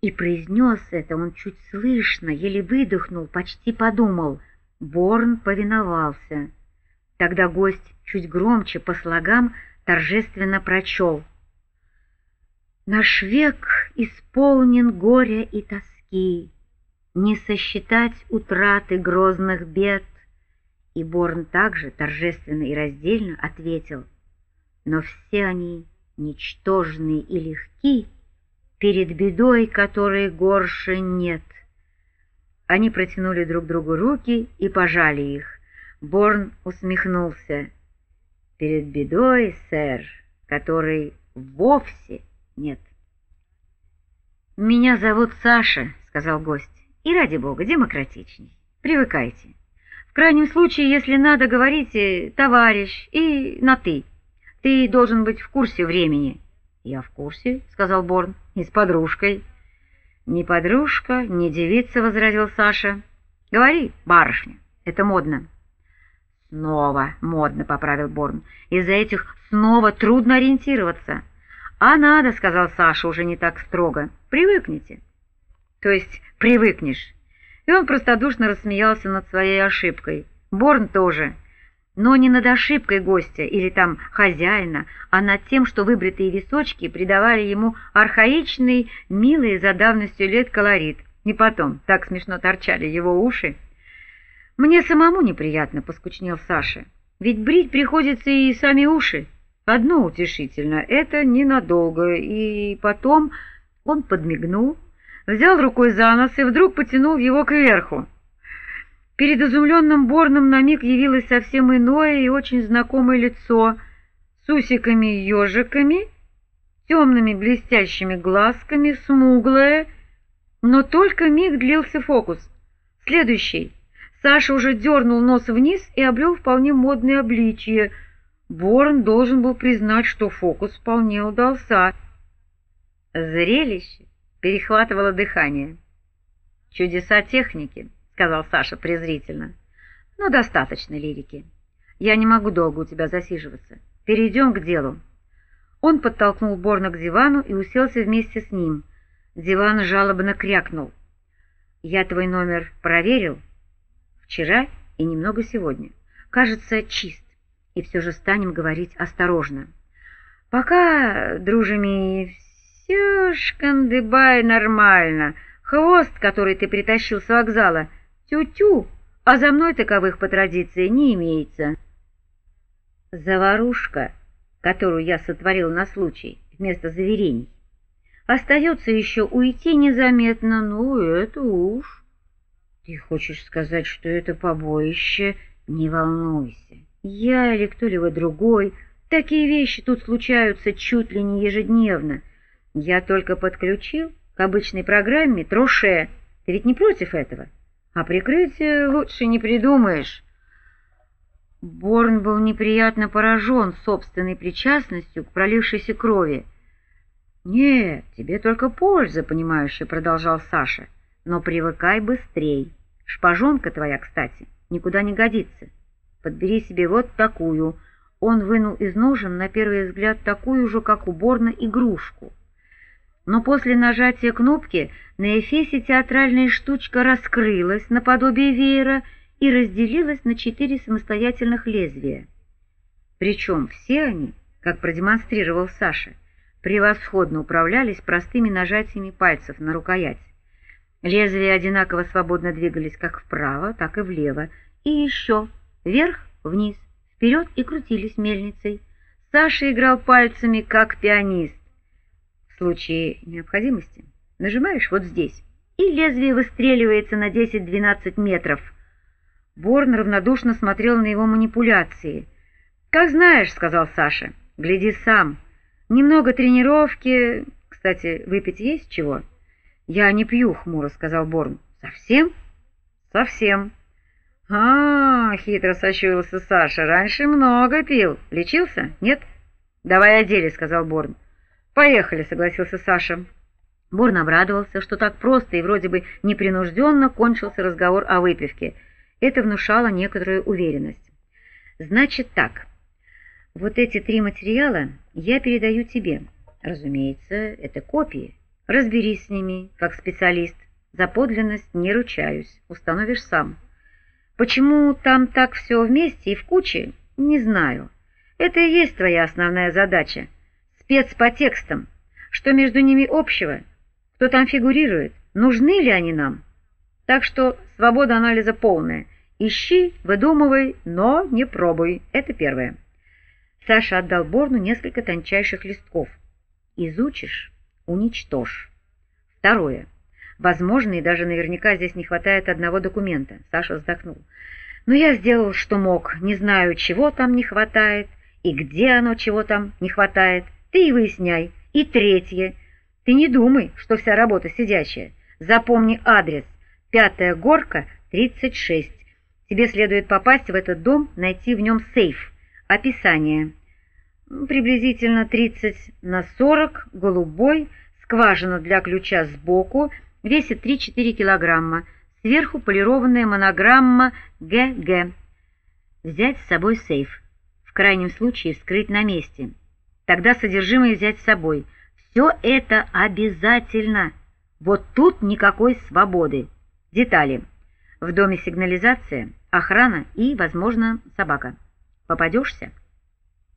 И произнес это он чуть слышно, еле выдохнул, почти подумал. Борн повиновался. Тогда гость чуть громче по слогам торжественно прочел: «Наш век исполнен горя и тоски, не сосчитать утраты грозных бед». И Борн также торжественно и раздельно ответил: «Но все они ничтожны и легки перед бедой, которой горше нет». Они протянули друг другу руки и пожали их. Борн усмехнулся: «Перед бедой, сэр, которой вовсе нет». «Меня зовут Саша», — сказал гость, — «и, ради бога, демократичней. Привыкайте. В крайнем случае, если надо, говорите «товарищ» и на «ты». Ты должен быть в курсе времени». «Я в курсе», — сказал Борн, — «и с подружкой». «Не подружка, не девица», — возразил Саша. «Говори, барышня, это модно». «Снова модно», — поправил Борн. «Из-за этих снова трудно ориентироваться». «А надо», — сказал Саша уже не так строго, — «привыкните». «То есть привыкнешь». И он простодушно рассмеялся над своей ошибкой. Борн тоже. Но не над ошибкой гостя или там хозяина, а над тем, что выбритые височки придавали ему архаичный, милый за давностью лет колорит. И потом так смешно торчали его уши. «Мне самому неприятно», — поскучнел Саша. «Ведь брить приходится и сами уши. Одно утешительно — это ненадолго». И потом он подмигнул, взял рукой за нос и вдруг потянул его кверху. Перед изумленным Борном на миг явилось совсем иное и очень знакомое лицо с усиками-ежиками, темными блестящими глазками, смуглое, но только миг длился фокус. Следующий. Саша уже дернул нос вниз и обрел вполне модное обличье. Борн должен был признать, что фокус вполне удался. Зрелище перехватывало дыхание. «Чудеса техники», — сказал Саша презрительно. «Но достаточно лирики. Я не могу долго у тебя засиживаться. Перейдем к делу». Он подтолкнул Борна к дивану и уселся вместе с ним. Диван жалобно крякнул. «Я твой номер проверил вчера и немного сегодня. Кажется, чист. И все же станем говорить осторожно. Пока, дружими, все шкандыбай нормально. Хвост, который ты притащил с вокзала, тю-тю, а за мной таковых по традиции не имеется. Заварушка, которую я сотворил на случай вместо заверений, остается еще уйти незаметно, ну это уж. Ты хочешь сказать, что это побоище? Не волнуйся. Я или кто-либо другой. Такие вещи тут случаются чуть ли не ежедневно. Я только подключил к обычной программе троше. Ты ведь не против этого? А прикрытие лучше не придумаешь. Борн был неприятно поражен собственной причастностью к пролившейся крови. «Нет, тебе только польза, понимающая», — продолжал Саша. «Но привыкай быстрей. Шпажонка твоя, кстати, никуда не годится. Подбери себе вот такую». Он вынул из ножен, на первый взгляд, такую же, как у Борна, игрушку. Но после нажатия кнопки на эфесе театральная штучка раскрылась наподобие веера и разделилась на 4 самостоятельных лезвия. Причем все они, как продемонстрировал Саша, превосходно управлялись простыми нажатиями пальцев на рукоять. Лезвия одинаково свободно двигались как вправо, так и влево, и еще вверх-вниз, вперед и крутились мельницей. Саша играл пальцами, как пианист. В случае необходимости нажимаешь вот здесь, и лезвие выстреливается на 10-12 метров. Борн равнодушно смотрел на его манипуляции. «Как знаешь», — сказал Саша, — «гляди сам. Немного тренировки. Кстати, выпить есть чего?» «Я не пью», — хмуро сказал Борн. «Совсем?» «Совсем». Хитро сощурился Саша, — «раньше много пил. Лечился? Нет?» «Давай о деле», — сказал Борн. «Поехали», — согласился Саша. Борн обрадовался, что так просто и вроде бы непринужденно кончился разговор о выпивке. Это внушало некоторую уверенность. «Значит так, вот эти 3 материала я передаю тебе. Разумеется, это копии, Разберись с ними, как специалист. За подлинность не ручаюсь, установишь сам. Почему там так все вместе и в куче, не знаю. Это и есть твоя основная задача. Спец по текстам. Что между ними общего? Кто там фигурирует? Нужны ли они нам? Так что свобода анализа полная. Ищи, выдумывай, но не пробуй. Это первое. Саша отдал Борну несколько тончайших листков. Изучишь — уничтожь. Второе. Возможно, и даже наверняка здесь не хватает одного документа. Саша вздохнул. Но я сделал, что мог. Не знаю, чего там не хватает, и где оно, чего там не хватает. Ты и выясняй. И третье. Ты не думай, что вся работа сидячая. Запомни адрес. 5-я горка, 36. Тебе следует попасть в этот дом, найти в нем сейф. Описание. Приблизительно 30×40, голубой, скважина для ключа сбоку, весит 3-4 килограмма. Сверху полированная монограмма ГГ. Взять с собой сейф. В крайнем случае вскрыть на месте. Тогда содержимое взять с собой. Все это обязательно. Вот тут никакой свободы. Детали. В доме сигнализация, охрана и, возможно, собака. Попадешься?